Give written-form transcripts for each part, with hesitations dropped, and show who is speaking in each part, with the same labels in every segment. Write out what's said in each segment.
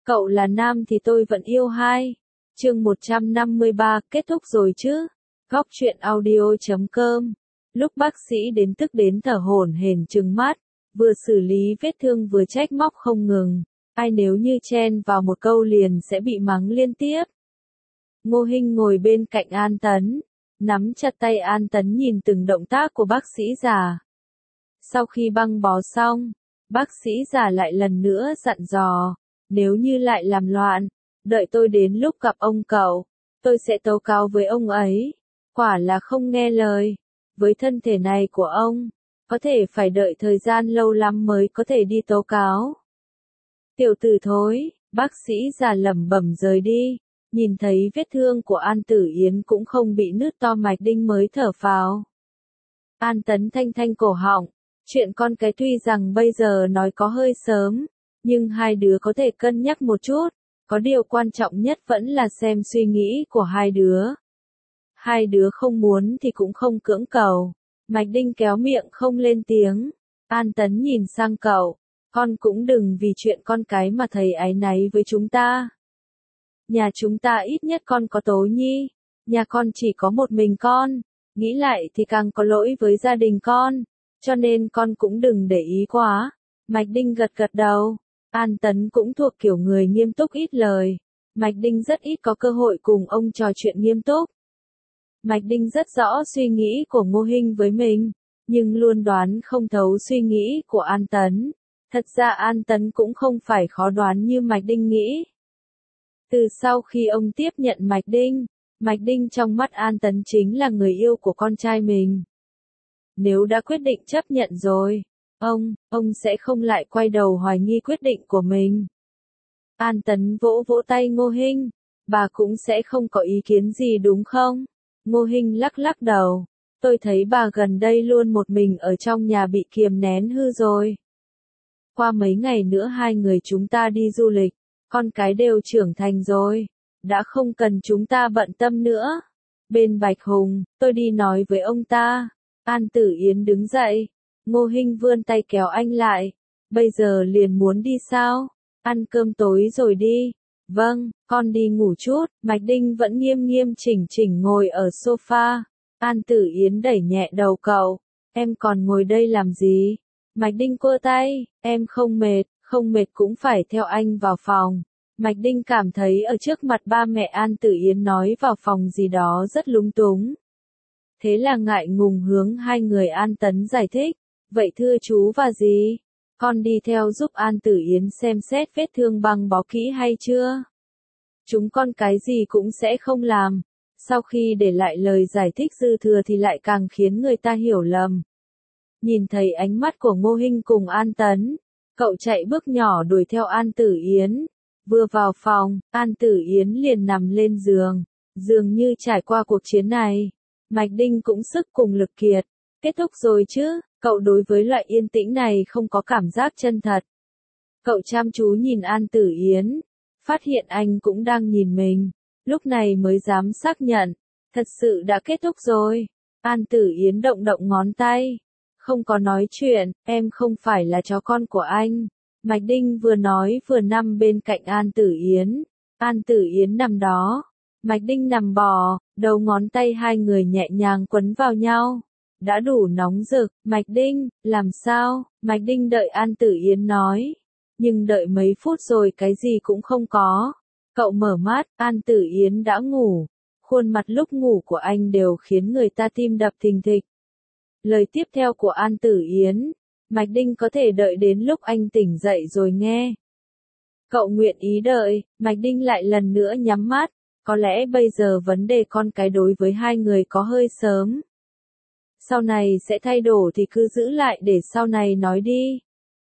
Speaker 1: Cậu là nam thì tôi vẫn yêu hai. Chương 153, kết thúc rồi chứ? Góc truyện audio.com. Lúc bác sĩ đến tức đến thở hổn hển trừng mắt, vừa xử lý vết thương vừa trách móc không ngừng. Ai nếu như chen vào một câu liền sẽ bị mắng liên tiếp. Ngô Hinh ngồi bên cạnh An Tấn, nắm chặt tay An Tấn nhìn từng động tác của bác sĩ già. Sau khi băng bó xong, bác sĩ già lại lần nữa dặn dò, nếu như lại làm loạn, đợi tôi đến lúc gặp ông cậu, tôi sẽ tố cáo với ông ấy. Quả là không nghe lời. Với thân thể này của ông, có thể phải đợi thời gian lâu lắm mới có thể đi tố cáo. Tiểu tử thối, bác sĩ già lẩm bẩm rời đi, nhìn thấy vết thương của An Tử Yến cũng không bị nứt to mạch đinh mới thở phào. An Tấn thanh thanh cổ họng, chuyện con cái tuy rằng bây giờ nói có hơi sớm, nhưng hai đứa có thể cân nhắc một chút, có điều quan trọng nhất vẫn là xem suy nghĩ của hai đứa. Hai đứa không muốn thì cũng không cưỡng cầu. Mạch Đinh kéo miệng không lên tiếng. An Tấn nhìn sang cậu, con cũng đừng vì chuyện con cái mà thầy áy náy với chúng ta. Nhà chúng ta ít nhất con có Tố Nhi, nhà con chỉ có một mình con, nghĩ lại thì càng có lỗi với gia đình con, cho nên con cũng đừng để ý quá. Mạch Đinh gật gật đầu. An Tấn cũng thuộc kiểu người nghiêm túc ít lời. Mạch Đinh rất ít có cơ hội cùng ông trò chuyện nghiêm túc. Mạch Đinh rất rõ suy nghĩ của Ngô Hinh với mình, nhưng luôn đoán không thấu suy nghĩ của An Tấn. Thật ra An Tấn cũng không phải khó đoán như Mạch Đinh nghĩ. Từ sau khi ông tiếp nhận Mạch Đinh trong mắt An Tấn chính là người yêu của con trai mình. Nếu đã quyết định chấp nhận rồi, ông sẽ không lại quay đầu hoài nghi quyết định của mình. An Tấn vỗ vỗ tay Ngô Hinh, bà cũng sẽ không có ý kiến gì đúng không? Ngô Hinh lắc lắc đầu, tôi thấy bà gần đây luôn một mình ở trong nhà bị kiềm nén hư rồi. Qua mấy ngày nữa hai người chúng ta đi du lịch, con cái đều trưởng thành rồi, đã không cần chúng ta bận tâm nữa. Bên Bạch Hùng, tôi đi nói với ông ta. An Tử Yến đứng dậy, Ngô Hinh vươn tay kéo anh lại. Bây giờ liền muốn đi sao? Ăn cơm tối rồi đi. Vâng, con đi ngủ chút. Mạch Đinh vẫn nghiêm nghiêm chỉnh chỉnh ngồi ở sofa. An Tử Yến đẩy nhẹ đầu cậu. Em còn ngồi đây làm gì? Mạch Đinh quơ tay, em không mệt cũng phải theo anh vào phòng. Mạch Đinh cảm thấy ở trước mặt ba mẹ An Tử Yến nói vào phòng gì đó rất lúng túng. Thế là ngại ngùng hướng hai người An Tấn giải thích. Vậy thưa chú và dì, con đi theo giúp An Tử Yến xem xét vết thương băng bó kỹ hay chưa? Chúng con cái gì cũng sẽ không làm. Sau khi để lại lời giải thích dư thừa thì lại càng khiến người ta hiểu lầm. Nhìn thấy ánh mắt của Ngô Hinh cùng An Tấn, cậu chạy bước nhỏ đuổi theo An Tử Yến. Vừa vào phòng, An Tử Yến liền nằm lên giường. Dường như trải qua cuộc chiến này, Mạch Đinh cũng sức cùng lực kiệt. Kết thúc rồi chứ? Cậu đối với loại yên tĩnh này không có cảm giác chân thật. Cậu chăm chú nhìn An Tử Yến, phát hiện anh cũng đang nhìn mình, lúc này mới dám xác nhận, thật sự đã kết thúc rồi. An Tử Yến động động ngón tay, không có nói chuyện, em không phải là chó con của anh. Mạch Đinh vừa nói vừa nằm bên cạnh An Tử Yến. An Tử Yến nằm đó, Mạch Đinh nằm bò, đầu ngón tay hai người nhẹ nhàng quấn vào nhau. Đã đủ nóng rực. Mạch Đinh, làm sao? Mạch Đinh đợi An Tử Yến nói. Nhưng đợi mấy phút rồi cái gì cũng không có. Cậu mở mắt, An Tử Yến đã ngủ. Khuôn mặt lúc ngủ của anh đều khiến người ta tim đập thình thịch. Lời tiếp theo của An Tử Yến, Mạch Đinh có thể đợi đến lúc anh tỉnh dậy rồi nghe. Cậu nguyện ý đợi. Mạch Đinh lại lần nữa nhắm mắt. Có lẽ bây giờ vấn đề con cái đối với hai người có hơi sớm. Sau này sẽ thay đổi thì cứ giữ lại để sau này nói đi.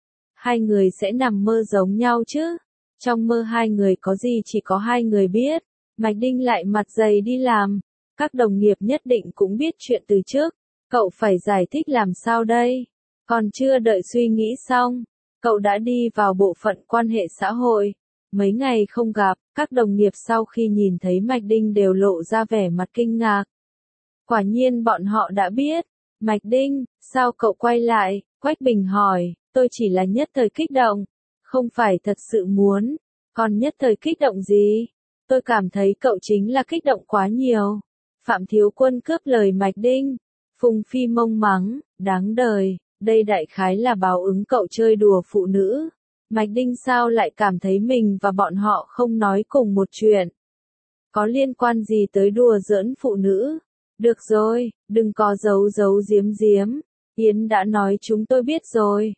Speaker 1: Hai người sẽ nằm mơ giống nhau chứ? Trong mơ hai người có gì chỉ có hai người biết. Mạch Đinh lại mặt dày đi làm. Các đồng nghiệp nhất định cũng biết chuyện từ trước. Cậu phải giải thích làm sao đây? Còn chưa đợi suy nghĩ xong, cậu đã đi vào bộ phận quan hệ xã hội. Mấy ngày không gặp, các đồng nghiệp sau khi nhìn thấy Mạch Đinh đều lộ ra vẻ mặt kinh ngạc. Quả nhiên bọn họ đã biết. Mạch Đinh, sao cậu quay lại? Quách Bình hỏi, tôi chỉ là nhất thời kích động, không phải thật sự muốn. Còn nhất thời kích động gì? Tôi cảm thấy cậu chính là kích động quá nhiều. Phạm Thiếu Quân cướp lời Mạch Đinh. Phùng Phi Mông mắng, đáng đời, đây đại khái là báo ứng cậu chơi đùa phụ nữ. Mạch Đinh sao lại cảm thấy mình và bọn họ không nói cùng một chuyện? Có liên quan gì tới đùa giỡn phụ nữ? Được rồi, đừng có giấu giấu giếm giếm. Yến đã nói chúng tôi biết rồi.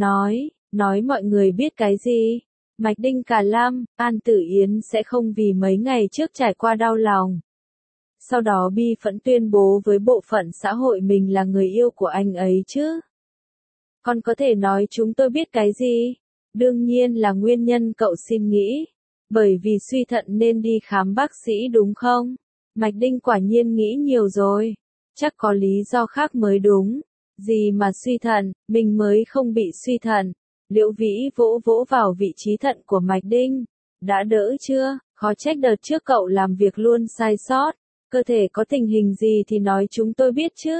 Speaker 1: Nói mọi người biết cái gì? Mạch Đinh cả lăm, An Tử Yến sẽ không vì mấy ngày trước trải qua đau lòng. Sau đó bi phẫn tuyên bố với bộ phận xã hội mình là người yêu của anh ấy chứ. Còn có thể nói chúng tôi biết cái gì? Đương nhiên là nguyên nhân cậu xin nghĩ. Bởi vì suy thận nên đi khám bác sĩ đúng không? Mạch Đinh quả nhiên nghĩ nhiều rồi. Chắc có lý do khác mới đúng. Gì mà suy thận, mình mới không bị suy thận. Liễu Vĩ vỗ vỗ vào vị trí thận của Mạch Đinh. Đã đỡ chưa? Khó trách đợt trước cậu làm việc luôn sai sót. Cơ thể có tình hình gì thì nói chúng tôi biết chứ.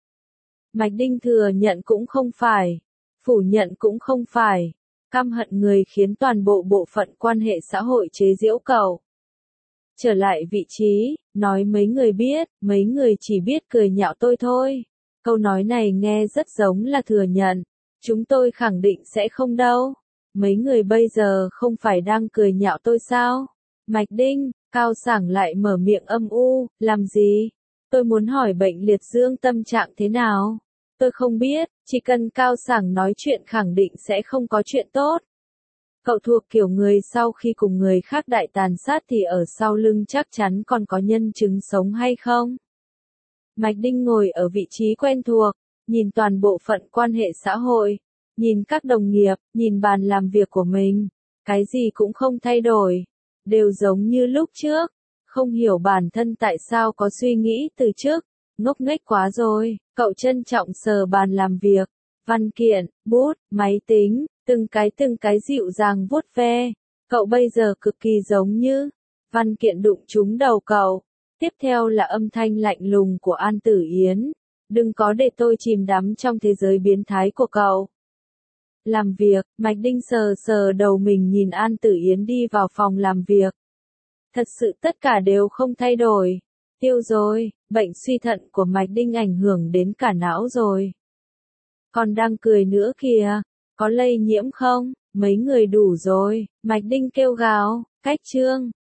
Speaker 1: Mạch Đinh thừa nhận cũng không phải. Phủ nhận cũng không phải. Căm hận người khiến toàn bộ bộ phận quan hệ xã hội chế giễu cậu. Trở lại vị trí, nói mấy người biết, mấy người chỉ biết cười nhạo tôi thôi. Câu nói này nghe rất giống là thừa nhận. Chúng tôi khẳng định sẽ không đâu. Mấy người bây giờ không phải đang cười nhạo tôi sao? Mạch Đinh, Cao Sảng lại mở miệng âm u, làm gì? Tôi muốn hỏi bệnh liệt dương tâm trạng thế nào? Tôi không biết, chỉ cần Cao Sảng nói chuyện khẳng định sẽ không có chuyện tốt. Cậu thuộc kiểu người sau khi cùng người khác đại tàn sát thì ở sau lưng chắc chắn còn có nhân chứng sống hay không? Mạch Đinh ngồi ở vị trí quen thuộc, nhìn toàn bộ phận quan hệ xã hội, nhìn các đồng nghiệp, nhìn bàn làm việc của mình. Cái gì cũng không thay đổi, đều giống như lúc trước. Không hiểu bản thân tại sao có suy nghĩ từ trước, ngốc nghếch quá rồi. Cậu trân trọng sờ bàn làm việc, văn kiện, bút, máy tính, từng cái dịu dàng vuốt ve. Cậu bây giờ cực kỳ giống như văn kiện đụng trúng đầu cậu. Tiếp theo là âm thanh lạnh lùng của An Tử Yến. Đừng có để tôi chìm đắm trong thế giới biến thái của cậu. Làm việc, Mạch Đinh sờ sờ đầu mình nhìn An Tử Yến đi vào phòng làm việc. Thật sự tất cả đều không thay đổi. Tiêu rồi, bệnh suy thận của Mạch Đinh ảnh hưởng đến cả não rồi. Còn đang cười nữa kìa, có lây nhiễm không? Mấy người đủ rồi, Mạch Đinh kêu gào, cách chương.